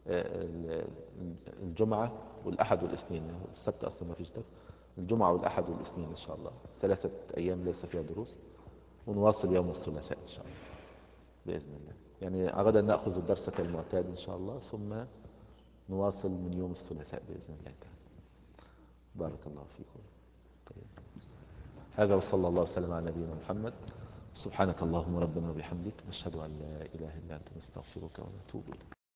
Speaker 1: الجمعة والأحد والاثنين، السبت أصلا ما فيش درس، الجمعة والأحد والاثنين إن شاء الله، ثلاثة أيام ليس فيها دروس، ونواصل يوم الثلاثاء إن شاء الله بإذن الله. يعني غدا نأخذ الدرس كالمعتاد إن شاء الله، ثم نواصل من يوم الثلاثاء بإذن الله تعالى. بارك الله فيكم. طيب. هذا وصلى الله وسلم على نبينا محمد. سبحانك اللهم ربنا وبحمدك، نشهد أن لا إله إلا أنت، نستغفرك ونتوب إليك.